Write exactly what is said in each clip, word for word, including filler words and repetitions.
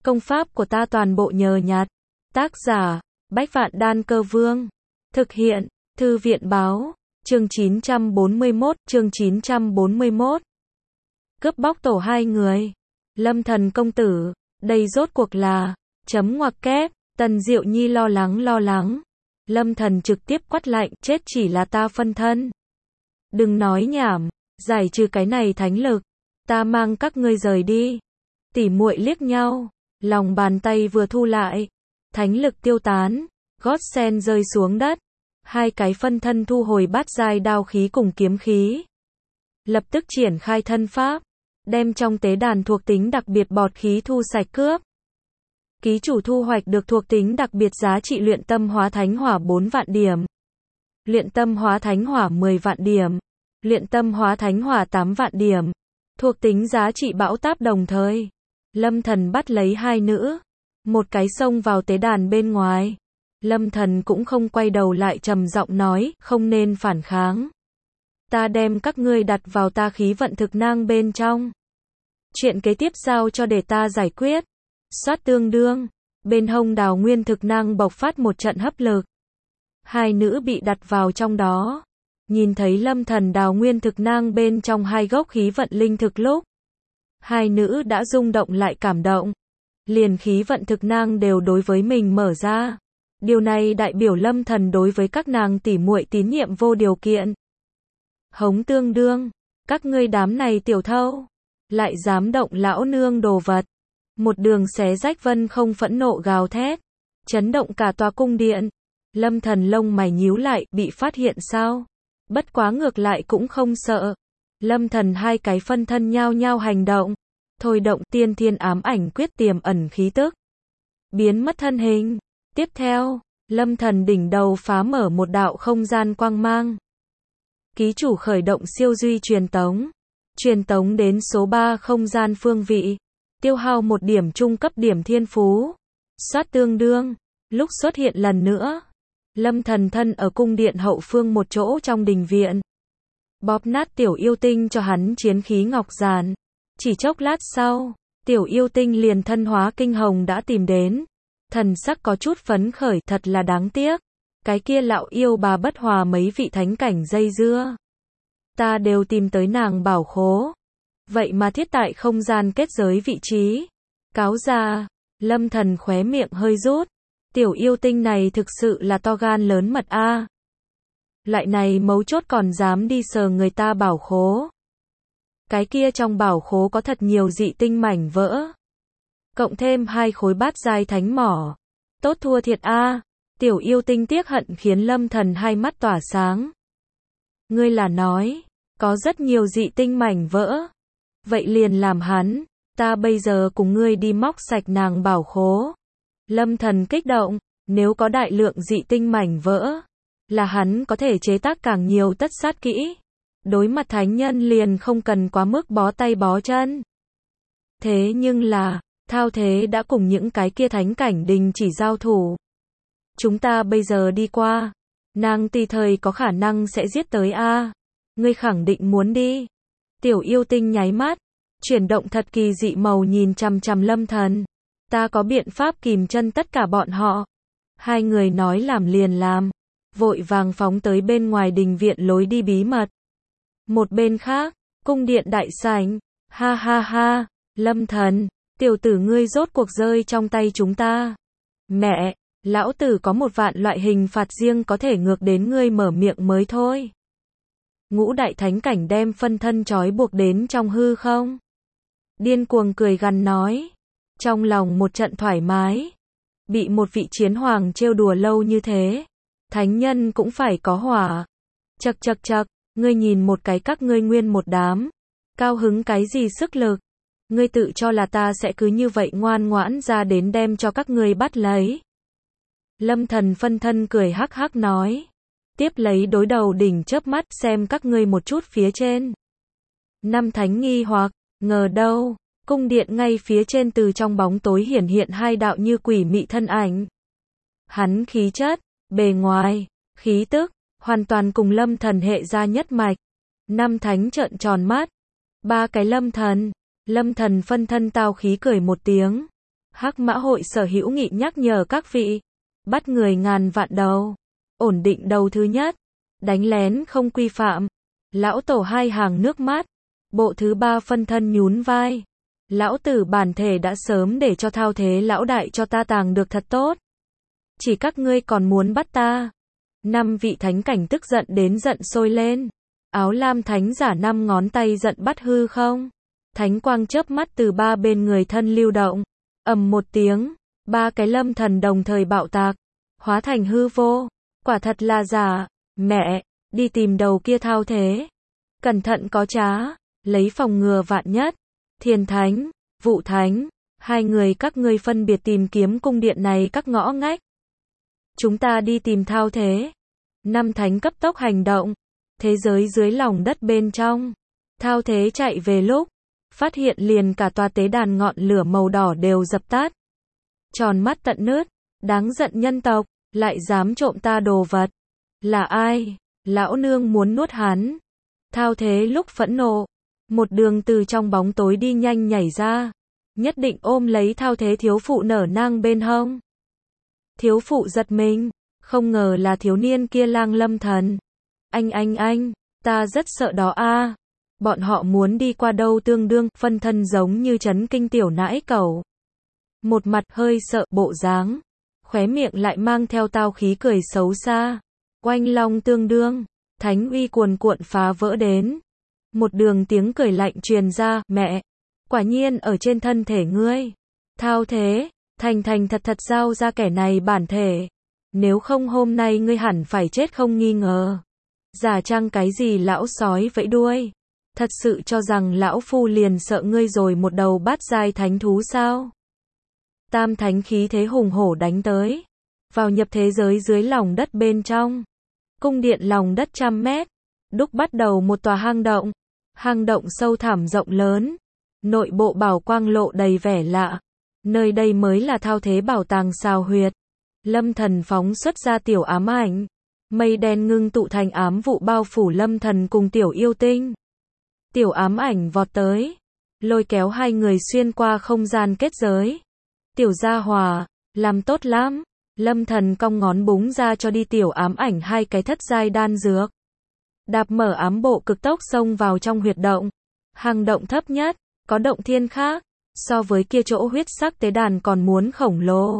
Công pháp của ta toàn bộ nhờ nhặt. Tác giả, Bách Vạn Đan Cơ Vương. Thực hiện, Thư viện Báo. Chương chín trăm bốn mươi mốt, chương chín trăm bốn mươi mốt. Cướp bóc tổ hai người. Lâm Thần công tử, đây rốt cuộc là, chấm ngoặc kép, Tần Diệu Nhi lo lắng lo lắng. Lâm Thần trực tiếp quát lạnh, chết chỉ là ta phân thân. Đừng nói nhảm, giải trừ cái này thánh lực, ta mang các ngươi rời đi. Tỉ muội liếc nhau, lòng bàn tay vừa thu lại, thánh lực tiêu tán, gót sen rơi xuống đất, hai cái phân thân thu hồi bát giai đao khí cùng kiếm khí. Lập tức triển khai thân pháp, đem trong tế đàn thuộc tính đặc biệt bọt khí thu sạch cướp. Ký chủ thu hoạch được thuộc tính đặc biệt giá trị luyện tâm hóa thánh hỏa bốn vạn điểm, luyện tâm hóa thánh hỏa mười vạn điểm, luyện tâm hóa thánh hỏa tám vạn điểm, thuộc tính giá trị bão táp đồng thời. Lâm Thần bắt lấy hai nữ, một cái xông vào tế đàn bên ngoài. Lâm Thần cũng không quay đầu lại, trầm giọng nói, không nên phản kháng. Ta đem các ngươi đặt vào ta khí vận thực nang bên trong. Chuyện kế tiếp giao cho để ta giải quyết. Xoát tương đương, bên hông Đào Nguyên thực nang bộc phát một trận hấp lực. Hai nữ bị đặt vào trong đó. Nhìn thấy Lâm Thần Đào Nguyên thực nang bên trong hai gốc khí vận linh thực lúc, hai nữ đã rung động lại cảm động. Liền khí vận thực nang đều đối với mình mở ra. Điều này đại biểu Lâm Thần đối với các nàng tỉ muội tín nhiệm vô điều kiện. Hống tương đương, các ngươi đám này tiểu thâu, lại dám động lão nương đồ vật. Một đường xé rách vân không phẫn nộ gào thét, chấn động cả tòa cung điện. Lâm Thần lông mày nhíu lại, bị phát hiện sao? Bất quá ngược lại cũng không sợ. Lâm Thần hai cái phân thân nhao nhao hành động, thôi động tiên thiên ám ảnh quyết tiềm ẩn khí tức, biến mất thân hình. Tiếp theo, Lâm Thần đỉnh đầu phá mở một đạo không gian quang mang. Ký chủ khởi động siêu duy truyền tống, truyền tống đến số ba không gian phương vị, tiêu hao một điểm trung cấp điểm thiên phú. Xoát tương đương, lúc xuất hiện lần nữa, Lâm Thần thân ở cung điện hậu phương một chỗ trong đình viện. Bóp nát tiểu yêu tinh cho hắn chiến khí ngọc giản. Chỉ chốc lát sau, tiểu yêu tinh liền thân hóa kinh hồng đã tìm đến. Thần sắc có chút phấn khởi, thật là đáng tiếc. Cái kia lão yêu bà bất hòa mấy vị thánh cảnh dây dưa. Ta đều tìm tới nàng bảo khố. Vậy mà thiết tại không gian kết giới vị trí. Cáo ra, Lâm Thần khóe miệng hơi rút. Tiểu yêu tinh này thực sự là to gan lớn mật a. À. Lại này mấu chốt còn dám đi sờ người ta bảo khố. Cái kia trong bảo khố có thật nhiều dị tinh mảnh vỡ. Cộng thêm hai khối bát giai thánh mỏ. Tốt thua thiệt a. À. Tiểu yêu tinh tiếc hận khiến Lâm Thần hai mắt tỏa sáng. Ngươi là nói, có rất nhiều dị tinh mảnh vỡ. Vậy liền làm hắn, ta bây giờ cùng ngươi đi móc sạch nàng bảo khố. Lâm Thần kích động, nếu có đại lượng dị tinh mảnh vỡ, là hắn có thể chế tác càng nhiều tất sát kỹ. Đối mặt thánh nhân liền không cần quá mức bó tay bó chân. Thế nhưng là, thao thế đã cùng những cái kia thánh cảnh đình chỉ giao thủ. Chúng ta bây giờ đi qua, nàng tùy thời có khả năng sẽ giết tới a. À. Ngươi khẳng định muốn đi. Tiểu yêu tinh nháy mắt, chuyển động thật kỳ dị màu nhìn chằm chằm Lâm Thần. Ta có biện pháp kìm chân tất cả bọn họ. Hai người nói làm liền làm, vội vàng phóng tới bên ngoài đình viện lối đi bí mật. Một bên khác, cung điện đại sảnh, ha ha ha, Lâm Thần, tiểu tử ngươi rốt cuộc rơi trong tay chúng ta. Mẹ, lão tử có một vạn loại hình phạt riêng có thể ngược đến ngươi mở miệng mới thôi. Ngũ đại thánh cảnh đem phân thân trói buộc đến trong hư không. Điên cuồng cười gằn nói. Trong lòng một trận thoải mái. Bị một vị chiến hoàng trêu đùa lâu như thế. Thánh nhân cũng phải có hỏa. Chậc chậc chậc, ngươi nhìn một cái các ngươi nguyên một đám. Cao hứng cái gì sức lực. Ngươi tự cho là ta sẽ cứ như vậy ngoan ngoãn ra đến đem cho các ngươi bắt lấy. Lâm Thần phân thân cười hắc hắc nói. Tiếp lấy đối đầu đỉnh chớp mắt xem các ngươi một chút phía trên. Năm thánh nghi hoặc, ngờ đâu, cung điện ngay phía trên từ trong bóng tối hiển hiện hai đạo như quỷ mị thân ảnh. Hắn khí chất, bề ngoài, khí tức, hoàn toàn cùng Lâm Thần hệ ra nhất mạch. Năm thánh trợn tròn mắt. Ba cái Lâm Thần. Lâm Thần phân thân tao khí cười một tiếng. Hắc Mã hội Sở Hữu Nghị nhắc nhở các vị, bắt người ngàn vạn đầu, ổn định đầu thứ nhất, đánh lén không quy phạm. Lão tổ hai hàng nước mắt, bộ thứ ba phân thân nhún vai. Lão tử bản thể đã sớm để cho thao thế lão đại cho ta tàng được thật tốt. Chỉ các ngươi còn muốn bắt ta. Năm vị thánh cảnh tức giận đến giận sôi lên. Áo lam thánh giả năm ngón tay giận bắt hư không. Thánh quang chớp mắt từ ba bên người thân lưu động. Ầm một tiếng, ba cái lâm thần đồng thời bạo tạc, hóa thành hư vô. Quả thật là giả. Mẹ, đi tìm đầu kia thao thế. Cẩn thận có trá, lấy phòng ngừa vạn nhất. Thiên thánh, Vụ thánh, hai người các ngươi phân biệt tìm kiếm cung điện này các ngõ ngách. Chúng ta đi tìm thao thế. Năm thánh cấp tốc hành động. Thế giới dưới lòng đất bên trong. Thao thế chạy về lúc, phát hiện liền cả tòa tế đàn ngọn lửa màu đỏ đều dập tắt. Tròn mắt tận nứt, đáng giận nhân tộc, lại dám trộm ta đồ vật. Là ai? Lão nương muốn nuốt hắn. Thao thế lúc phẫn nộ, một đường từ trong bóng tối đi nhanh nhảy ra, nhất định ôm lấy thao thế thiếu phụ nở nang bên hông. Thiếu phụ giật mình, không ngờ là thiếu niên kia Lang Lâm Thần. Anh anh anh, ta rất sợ đó a. Bọn họ muốn đi qua đâu tương đương, phân thân giống như chấn kinh tiểu nãi cẩu. Một mặt hơi sợ bộ dáng, khóe miệng lại mang theo tao khí cười xấu xa. Oanh long tương đương, thánh uy cuồn cuộn phá vỡ đến. Một đường tiếng cười lạnh truyền ra, mẹ, quả nhiên ở trên thân thể ngươi. Thao thế, thành thành thật thật giao ra kẻ này bản thể. Nếu không hôm nay ngươi hẳn phải chết không nghi ngờ. Giả trang cái gì lão sói vẫy đuôi. Thật sự cho rằng lão phu liền sợ ngươi rồi một đầu bát giai thánh thú sao? Tam thánh khí thế hùng hổ đánh tới. Vào nhập thế giới dưới lòng đất bên trong. Cung điện lòng đất trăm mét. Đúc bắt đầu một tòa hang động. Hang động sâu thẳm rộng lớn. Nội bộ bảo quang lộ đầy vẻ lạ. Nơi đây mới là thao thế bảo tàng sao huyệt. Lâm Thần phóng xuất ra tiểu ám ảnh. Mây đen ngưng tụ thành ám vụ bao phủ Lâm Thần cùng tiểu yêu tinh. Tiểu ám ảnh vọt tới. Lôi kéo hai người xuyên qua không gian kết giới. Tiểu gia hòa, làm tốt lắm. Lâm Thần cong ngón búng ra cho đi tiểu ám ảnh hai cái thất giai đan dược. Đạp mở ám bộ cực tốc xông vào trong huyệt động. Hang động thấp nhất, có động thiên khác. So với kia chỗ huyết sắc tế đàn còn muốn khổng lồ.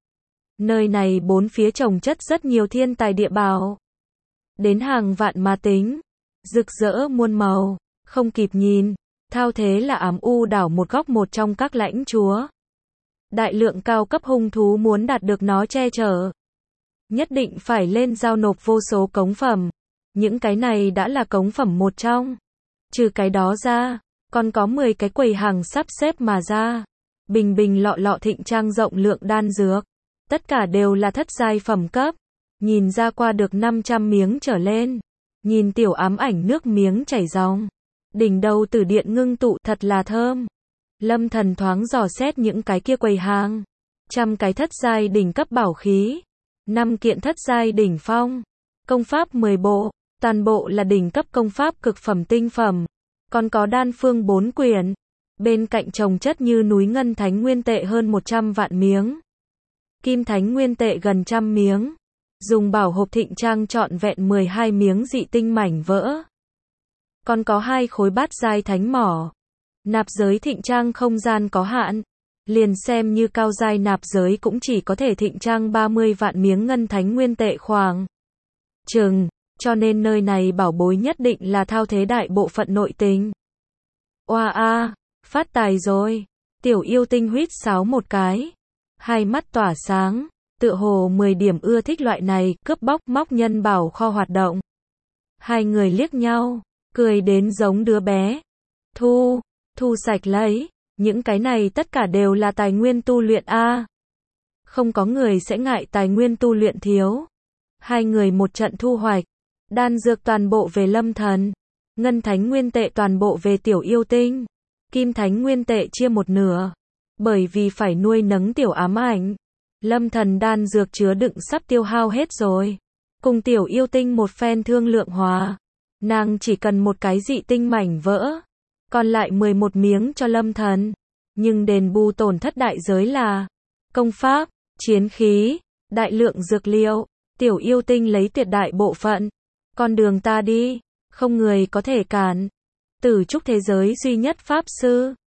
Nơi này bốn phía trồng chất rất nhiều thiên tài địa bảo. Đến hàng vạn mà tính. Rực rỡ muôn màu. Không kịp nhìn. Thao thế là ám u đảo một góc một trong các lãnh chúa. Đại lượng cao cấp hung thú muốn đạt được nó che chở. Nhất định phải lên giao nộp vô số cống phẩm. Những cái này đã là cống phẩm một trong. Trừ cái đó ra, còn có mười cái quầy hàng sắp xếp mà ra. Bình bình lọ lọ thịnh trang rộng lượng đan dược. Tất cả đều là thất giai phẩm cấp. Nhìn ra qua được năm trăm miếng trở lên. Nhìn tiểu ám ảnh nước miếng chảy ròng. Đỉnh đầu tử điện ngưng tụ thật là thơm. Lâm Thần thoáng dò xét những cái kia quầy hàng. Trăm cái thất giai đỉnh cấp bảo khí. Năm kiện thất giai đỉnh phong. Công pháp mười bộ. Toàn bộ là đỉnh cấp công pháp cực phẩm tinh phẩm. Còn có đan phương bốn quyển. Bên cạnh trồng chất như núi ngân thánh nguyên tệ hơn một trăm vạn miếng. Kim thánh nguyên tệ gần trăm miếng. Dùng bảo hộp thịnh trang trọn vẹn mười hai miếng dị tinh mảnh vỡ. Còn có hai khối bát giai thánh mỏ. Nạp giới thịnh trang không gian có hạn. Liền xem như cao giai nạp giới cũng chỉ có thể thịnh trang ba mươi vạn miếng ngân thánh nguyên tệ khoảng chừng. Cho nên nơi này bảo bối nhất định là thao thế đại bộ phận nội tình. Oa a, phát tài rồi. Tiểu yêu tinh huýt sáo một cái. Hai mắt tỏa sáng. Tựa hồ mười điểm ưa thích loại này, cướp bóc móc nhân bảo kho hoạt động. Hai người liếc nhau, cười đến giống đứa bé. Thu, thu sạch lấy. Những cái này tất cả đều là tài nguyên tu luyện a. Không có người sẽ ngại tài nguyên tu luyện thiếu. Hai người một trận thu hoạch. Đan dược toàn bộ về Lâm Thần. Ngân thánh nguyên tệ toàn bộ về tiểu yêu tinh. Kim thánh nguyên tệ chia một nửa. Bởi vì phải nuôi nấng tiểu ám ảnh. Lâm Thần đan dược chứa đựng sắp tiêu hao hết rồi. Cùng tiểu yêu tinh một phen thương lượng hòa. Nàng chỉ cần một cái dị tinh mảnh vỡ. Còn lại mười một miếng cho Lâm Thần. Nhưng đền bù tổn thất đại giới là công pháp, chiến khí, đại lượng dược liệu, tiểu yêu tinh lấy tuyệt đại bộ phận. Con đường ta đi, không người có thể cản. Tử trúc thế giới duy nhất pháp sư.